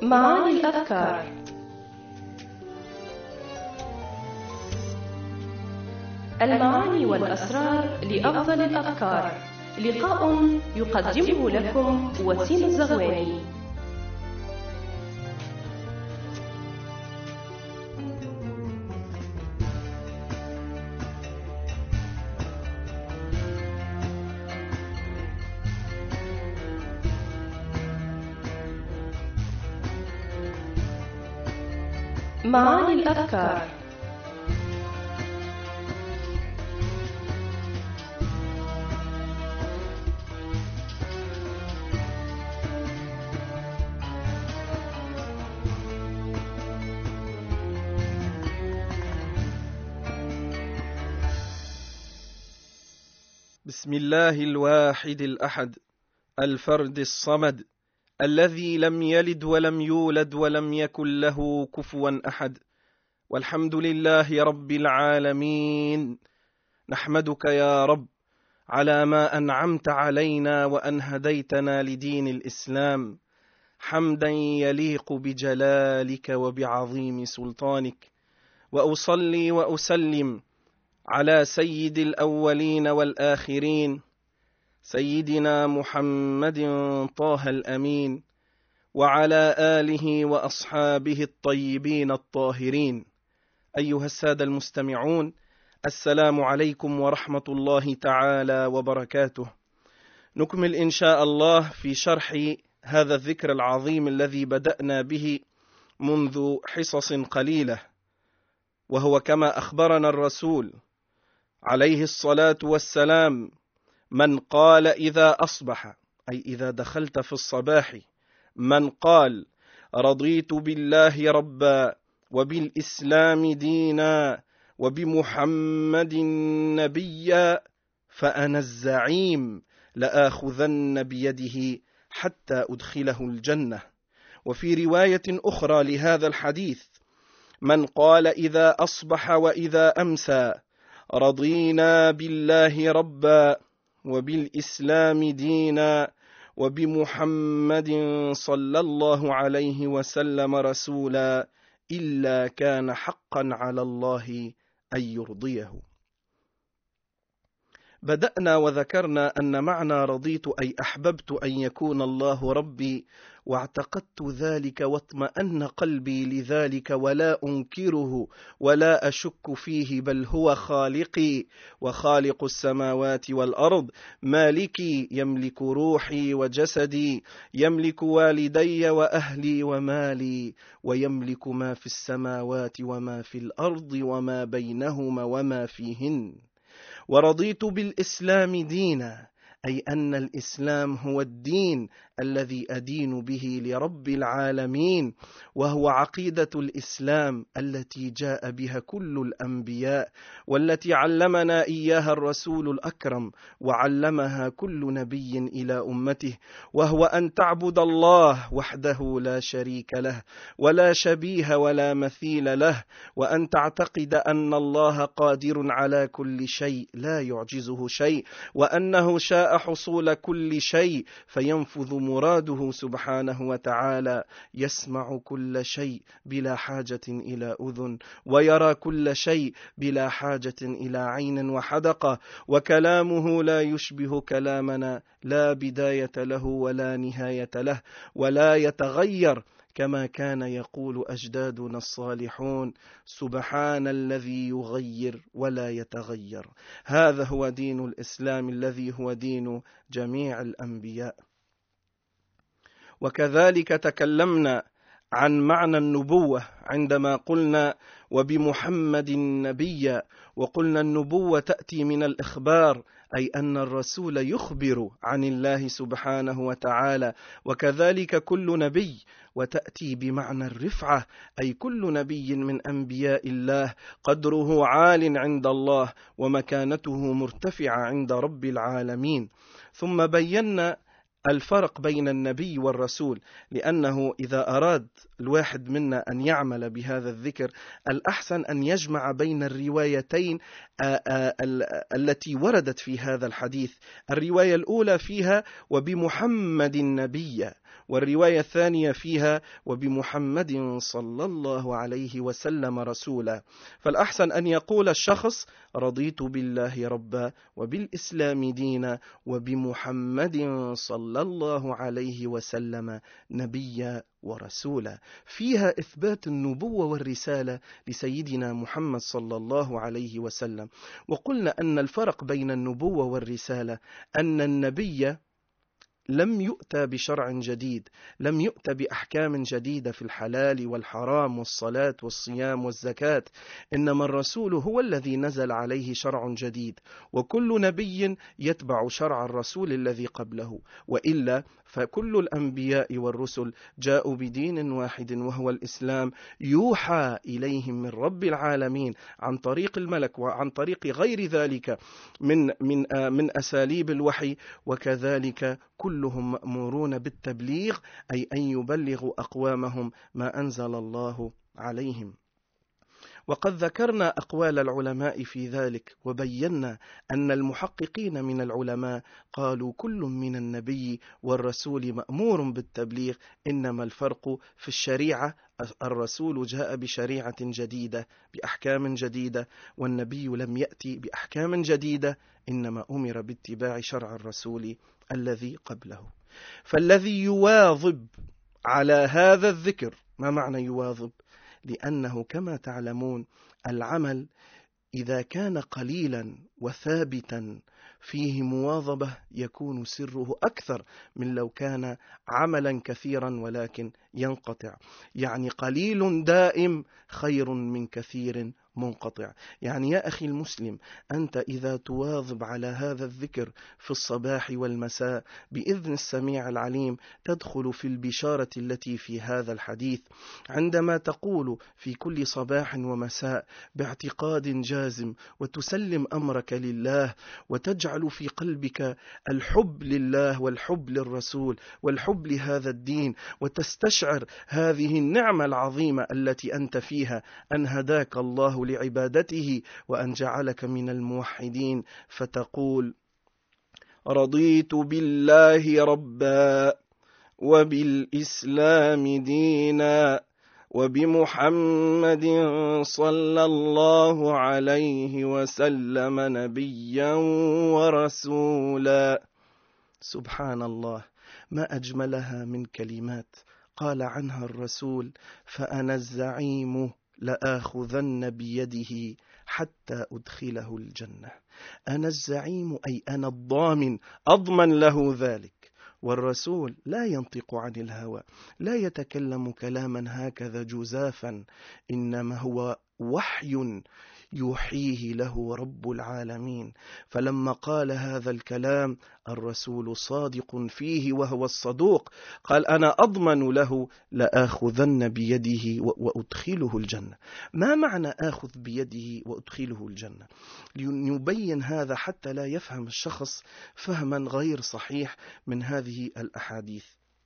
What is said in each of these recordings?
معاني الأفكار. المعاني والأسرار لأفضل الأفكار، لقاء يقدمه لكم وسيم الزغواني. معاني الأفكار. بسم الله الواحد الأحد الفرد الصمد الذي لم يلد ولم يولد ولم يكن له كفوا أحد، والحمد لله رب العالمين. نحمدك يا رب على ما أنعمت علينا وأن هديتنا لدين الإسلام، حمدا يليق بجلالك وبعظيم سلطانك، وأصلي وأسلم على سيد الأولين والآخرين، سيدنا محمد طه الأمين، وعلى آله وأصحابه الطيبين الطاهرين. أيها السادة المستمعون، السلام عليكم ورحمة الله تعالى وبركاته. نكمل إن شاء الله في شرح هذا الذكر العظيم الذي بدأنا به منذ حصص قليلة، وهو كما أخبرنا الرسول عليه الصلاة والسلام: من قال إذا أصبح، أي إذا دخلت في الصباح، من قال رضيت بالله ربا وبالإسلام دينا وبمحمد نبيا فأنا الزعيم لآخذن بيده حتى أدخله الجنة. وفي رواية أخرى لهذا الحديث: من قال إذا أصبح وإذا أمسى رضينا بالله ربا وبالإسلام دينا وبمحمد صلى الله عليه وسلم رسولا إلا كان حقا على الله أن يرضيه. بدأنا وذكرنا أن معنى رضيت أي أحببت أن يكون الله ربي، واعتقدت ذلك واطمأن قلبي لذلك ولا أنكره ولا أشك فيه، بل هو خالقي وخالق السماوات والأرض، مالكي يملك روحي وجسدي، يملك والدي وأهلي ومالي، ويملك ما في السماوات وما في الأرض وما بينهما وما فيهن. ورضيت بالإسلام دينا، أي أن الإسلام هو الدين الذي أدين به لرب العالمين، وهو عقيدة الإسلام التي جاء بها كل الأنبياء، والتي علمنا إياها الرسول الأكرم، وعلمها كل نبي إلى أمته، وهو أن تعبد الله وحده لا شريك له ولا شبيه ولا مثيل له، وأن تعتقد أن الله قادر على كل شيء لا يعجزه شيء، وأنه شاء حصول كل شيء فينفذ مراده سبحانه وتعالى، يسمع كل شيء بلا حاجة إلى أذن، ويرى كل شيء بلا حاجة إلى عين وحدقة، وكلامه لا يشبه كلامنا، لا بداية له ولا نهاية له، ولا يتغير كما كان يقول أجدادنا الصالحون: سبحان الذي يغير ولا يتغير. هذا هو دين الإسلام الذي هو دين جميع الأنبياء. وكذلك تكلمنا عن معنى النبوة عندما قلنا وبمحمد نبيا، وقلنا النبوة تأتي من الإخبار، أي أن الرسول يخبر عن الله سبحانه وتعالى، وكذلك كل نبي، وتأتي بمعنى الرفعة، أي كل نبي من أنبياء الله قدره عال عند الله ومكانته مرتفعة عند رب العالمين. ثم بينا الفرق بين النبي والرسول، لأنه إذا أراد الواحد منا أن يعمل بهذا الذكر، الأحسن أن يجمع بين الروايتين التي وردت في هذا الحديث. الرواية الأولى فيها وبمحمد نبيا، والرواية الثانية فيها وبمحمد صلى الله عليه وسلم رسولا. فالأحسن أن يقول الشخص رضيت بالله ربا وبالإسلام دينا وبمحمد صلى الله عليه وسلم نبيا ورسولا. فيها إثبات النبوة والرسالة لسيدنا محمد صلى الله عليه وسلم. وقلنا أن الفرق بين النبوة والرسالة أن النبي لم يؤتى بشرع جديد، لم يؤتى بأحكام جديدة في الحلال والحرام والصلاة والصيام والزكاة، إنما الرسول هو الذي نزل عليه شرع جديد، وكل نبي يتبع شرع الرسول الذي قبله، وإلا فكل الأنبياء والرسل جاءوا بدين واحد وهو الإسلام، يوحى إليهم من رب العالمين عن طريق الملك وعن طريق غير ذلك من أساليب الوحي، وكذلك كلهم مأمورون بالتبليغ، أي أن يبلغوا أقوامهم ما أنزل الله عليهم. وقد ذكرنا أقوال العلماء في ذلك، وبينا أن المحققين من العلماء قالوا كل من النبي والرسول مأمور بالتبليغ، إنما الفرق في الشريعة، الرسول جاء بشريعة جديدة بأحكام جديدة، والنبي لم يأتي بأحكام جديدة، إنما أمر باتباع شرع الرسول الذي قبله. فالذي يواظب على هذا الذكر، ما معنى يواظب؟ لأنه كما تعلمون العمل إذا كان قليلا وثابتا فيه مواظبة يكون سره أكثر من لو كان عملا كثيرا ولكن ينقطع. يعني قليل دائم خير من كثير منقطع. يعني يا أخي المسلم، أنت إذا تواظب على هذا الذكر في الصباح والمساء بإذن السميع العليم تدخل في البشارة التي في هذا الحديث، عندما تقول في كل صباح ومساء باعتقاد جازم وتسلم أمرك لله وتجعل في قلبك الحب لله والحب للرسول والحب لهذا الدين، وتستشعر هذه النعمة العظيمة التي أنت فيها، أن هداك الله لعبادته وأن جعلك من الموحدين، فتقول رضيت بالله ربا وبالإسلام دينا وبمحمد صلى الله عليه وسلم نبيا ورسولا. سبحان الله، ما أجملها من كلمات قال عنها الرسول فأنا الزعيم لآخذن بيده حتى أدخله الجنة. أنا الزعيم أي أنا الضامن، أضمن له ذلك. والرسول لا ينطق عن الهوى، لا يتكلم كلاما هكذا جزافا، إنما هو وحي يوحيه له رب العالمين. فلما قال هذا الكلام الرسول صادق فيه وهو الصدوق، قال أنا أضمن له لآخذن بيده وأدخله الجنة. ما معنى آخذ بيده وأدخله الجنة؟ لنبين هذا حتى لا يفهم الشخص فهما غير صحيح من هذه الأحاديث.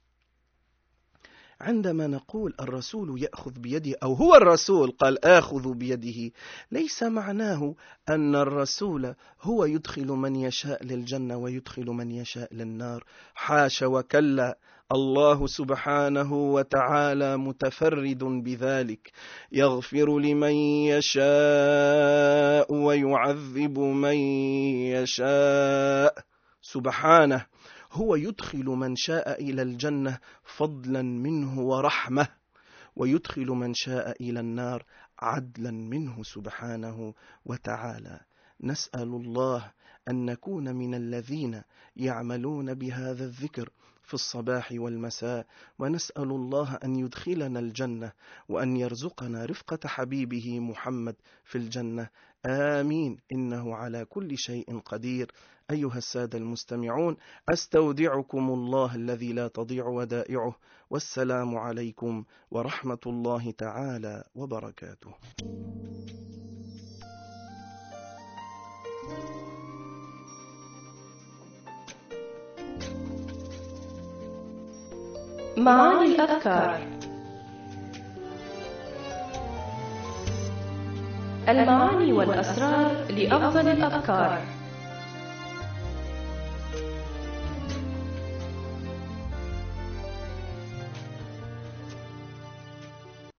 عندما نقول الرسول يأخذ بيده أو هو الرسول قال آخذ بيده، ليس معناه أن الرسول هو يدخل من يشاء للجنة ويدخل من يشاء للنار، حاشا وكلا. الله سبحانه وتعالى متفرد بذلك، يغفر لمن يشاء ويعذب من يشاء سبحانه. هو يدخل من شاء إلى الجنة فضلا منه ورحمة، ويدخل من شاء إلى النار عدلا منه سبحانه وتعالى. نسأل الله أن نكون من الذين يعملون بهذا الذكر في الصباح والمساء، ونسأل الله أن يدخلنا الجنة وأن يرزقنا رفقة حبيبه محمد في الجنة، آمين، إنه على كل شيء قدير. أيها السادة المستمعون، أستودعكم الله الذي لا تضيع ودائعه، والسلام عليكم ورحمة الله تعالى وبركاته. معاني الأذكار. المعاني والأسرار لأفضل الأفكار